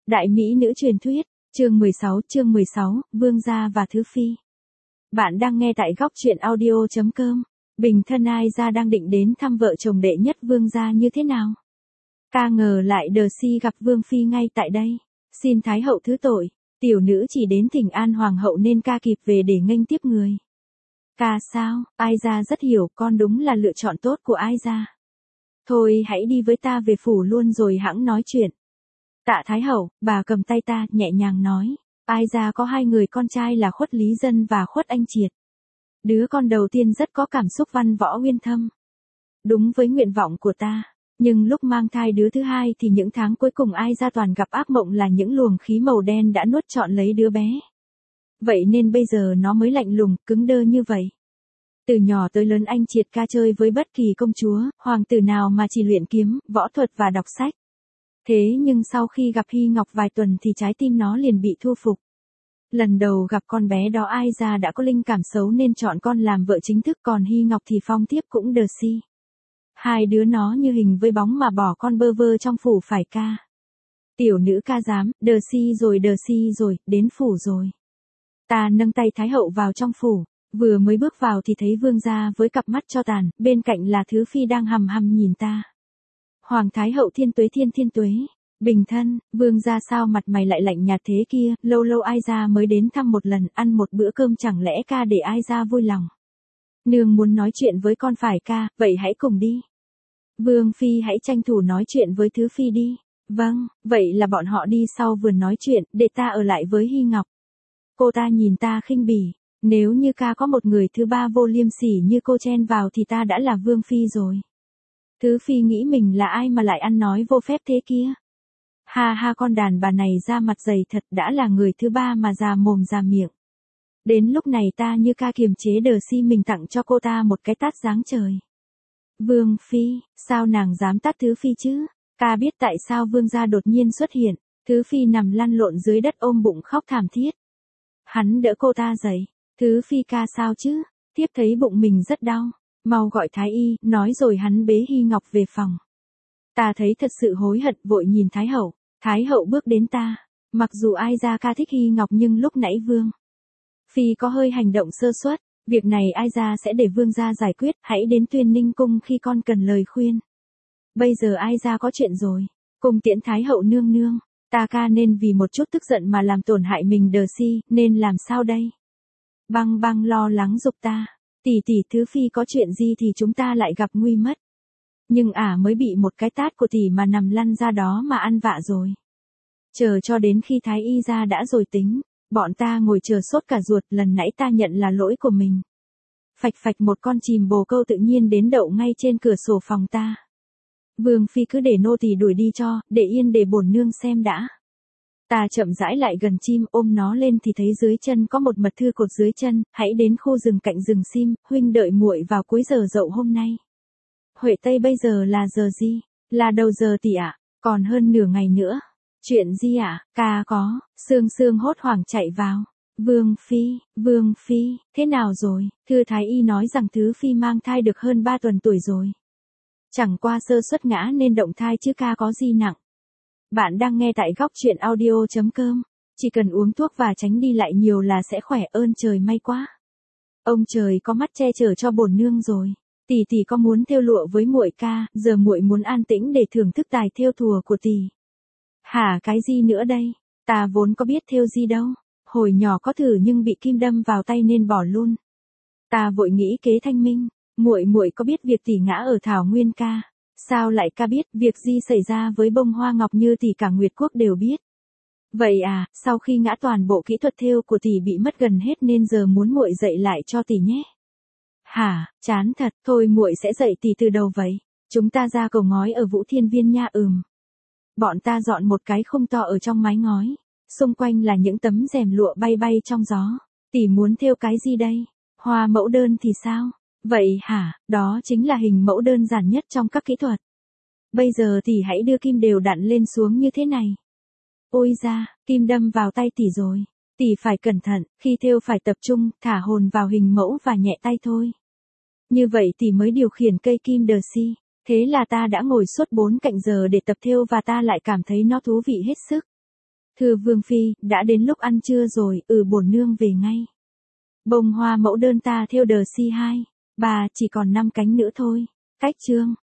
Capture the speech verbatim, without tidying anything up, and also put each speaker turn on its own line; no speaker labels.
Đại mỹ nữ truyền thuyết, chương mười sáu, chương mười sáu, Vương gia và Thứ Phi. Bạn đang nghe tại góc truyện audio chấm com. Bình thân Ai Gia đang định đến thăm vợ chồng đệ nhất Vương gia như thế nào? Ca ngờ lại Đờ-si gặp Vương Phi ngay tại đây. Xin Thái hậu thứ tội, tiểu nữ chỉ đến thỉnh an Hoàng hậu nên ca kịp về để nghênh tiếp người. Ca sao, Ai Gia rất hiểu con đúng là lựa chọn tốt của Ai Gia. Thôi hãy đi với ta về phủ luôn rồi hẵng nói chuyện. Tạ Thái hậu, bà cầm tay ta, nhẹ nhàng nói, Ai Gia có hai người con trai là Khuất Lý Dân và Khuất Anh Triệt. Đứa con đầu tiên rất có cảm xúc văn võ uyên thâm. Đúng với nguyện vọng của ta, nhưng lúc mang thai đứa thứ hai thì những tháng cuối cùng Ai Gia toàn gặp ác mộng là những luồng khí màu đen đã nuốt trọn lấy đứa bé. Vậy nên bây giờ nó mới lạnh lùng, cứng đơ như vậy. Từ nhỏ tới lớn anh Triệt ca chơi với bất kỳ công chúa, hoàng tử nào mà chỉ luyện kiếm, võ thuật và đọc sách. Thế nhưng sau khi gặp Hy Ngọc vài tuần thì trái tim nó liền bị thu phục. Lần đầu gặp con bé đó Ai Gia đã có linh cảm xấu nên chọn con làm vợ chính thức, còn Hy Ngọc thì phong tiếp cũng Đờ-si. Hai đứa nó như hình với bóng mà bỏ con bơ vơ trong phủ phải ca. Tiểu nữ ca dám, Đờ-si rồi Đờ-si rồi, đến phủ rồi. Ta nâng tay Thái hậu vào trong phủ, vừa mới bước vào thì thấy Vương gia với cặp mắt cho tàn, bên cạnh là Thứ Phi đang hằm hằm nhìn ta. Hoàng Thái hậu thiên tuế thiên thiên tuế. Bình thân, Vương gia sao mặt mày lại lạnh nhạt thế kia, lâu lâu Ai Gia mới đến thăm một lần, ăn một bữa cơm chẳng lẽ ca để Ai Gia vui lòng. Nương muốn nói chuyện với con phải ca, vậy hãy cùng đi. Vương Phi hãy tranh thủ nói chuyện với Thứ Phi đi. Vâng, vậy là bọn họ đi sau vườn nói chuyện, để ta ở lại với Hy Ngọc. Cô ta nhìn ta khinh bỉ, nếu như ca có một người thứ ba vô liêm sỉ như cô chen vào thì ta đã là Vương Phi rồi. Thứ Phi nghĩ mình là ai mà lại ăn nói vô phép thế kia. Ha ha, con đàn bà này ra mặt dày thật, đã là người thứ ba mà già mồm già miệng. Đến lúc này ta như ca kiềm chế Đờ-si mình tặng cho cô ta một cái tát giáng trời. Vương Phi, sao nàng dám tát Thứ Phi chứ? Ca biết tại sao Vương gia đột nhiên xuất hiện. Thứ Phi nằm lăn lộn dưới đất ôm bụng khóc thảm thiết. Hắn đỡ cô ta dậy. Thứ Phi ca sao chứ? Tiếp thấy bụng mình rất đau. Mau gọi Thái y, nói rồi hắn bế Hy Ngọc về phòng. Ta thấy thật sự hối hận, vội nhìn Thái hậu. Thái hậu bước đến ta. Mặc dù Ai Gia ca thích Hy Ngọc nhưng lúc nãy Vương Phi có hơi hành động sơ suất. Việc này Ai Gia sẽ để Vương gia giải quyết, hãy đến Tuyên Ninh cung khi con cần lời khuyên. Bây giờ Ai Gia có chuyện rồi. Cùng tiễn Thái hậu nương nương. Ta ca nên vì một chút tức giận mà làm tổn hại mình Đờ-si, nên làm sao đây? Băng băng lo lắng giục ta. Tỷ tỷ Thứ Phi có chuyện gì thì chúng ta lại gặp nguy mất. Nhưng ả à mới bị một cái tát của tỷ mà nằm lăn ra đó mà ăn vạ rồi. Chờ cho đến khi Thái y ra đã rồi tính. Bọn ta ngồi chờ sốt cả ruột, lần nãy ta nhận là lỗi của mình. Phạch phạch một con chìm bồ câu tự nhiên đến đậu ngay trên cửa sổ phòng ta. Vương Phi cứ để nô tỳ đuổi đi cho, để yên để bổn nương xem đã. Ta chậm rãi lại gần chim, ôm nó lên thì thấy dưới chân có một mật thư cột dưới chân, hãy đến khu rừng cạnh rừng sim, huynh đợi muội vào cuối giờ dậu hôm nay. Huệ Tây bây giờ là giờ gì? Là đầu giờ tỷ ạ, còn hơn nửa ngày nữa. Chuyện gì ạ? Ca có, Sương Sương hốt hoảng chạy vào. Vương Phi, Vương Phi, thế nào rồi? Thưa Thái y nói rằng Thứ Phi mang thai được hơn ba tuần tuổi rồi. Chẳng qua sơ suất ngã nên động thai chứ ca có gì nặng. Bạn đang nghe tại góc truyện audio chấm com. Chỉ cần uống thuốc và tránh đi lại nhiều là sẽ khỏe, ơn trời may quá. Ông trời có mắt che chở cho bổn nương rồi. Tỷ tỷ có muốn thêu lụa với muội ca, giờ muội muốn an tĩnh để thưởng thức tài thêu thùa của tỷ. Hả, cái gì nữa đây? Ta vốn có biết thêu gì đâu. Hồi nhỏ có thử nhưng bị kim đâm vào tay nên bỏ luôn. Ta vội nghĩ kế thanh minh, muội muội có biết việc tỷ ngã ở Thảo Nguyên ca? Sao lại ca biết? Việc gì xảy ra với bông hoa ngọc như tỷ cả Nguyệt Quốc đều biết. Vậy à, sau khi ngã toàn bộ kỹ thuật thêu của tỷ bị mất gần hết nên giờ muốn muội dạy lại cho tỷ nhé. Hả, chán thật, thôi muội sẽ dạy tỷ từ đầu vậy. Chúng ta ra cầu ngói ở Vũ Thiên Viên nha. Ừm. Bọn ta dọn một cái khung to ở trong mái ngói, xung quanh là những tấm rèm lụa bay bay trong gió. Tỷ muốn thêu cái gì đây? Hoa mẫu đơn thì sao? Vậy hả, đó chính là hình mẫu đơn giản nhất trong các kỹ thuật. Bây giờ tỷ hãy đưa kim đều đặn lên xuống như thế này. Ôi da, kim đâm vào tay tỷ rồi. Tỷ phải cẩn thận, khi thêu phải tập trung, thả hồn vào hình mẫu và nhẹ tay thôi. Như vậy tỷ mới điều khiển cây kim Đờ-si. Thế là ta đã ngồi suốt bốn canh giờ để tập thêu và ta lại cảm thấy nó thú vị hết sức. Thưa Vương Phi, đã đến lúc ăn trưa rồi, ừ bổn nương về ngay. Bông hoa mẫu đơn ta thêu đờ si hai, bà chỉ còn năm cánh nữa thôi. Cách chương.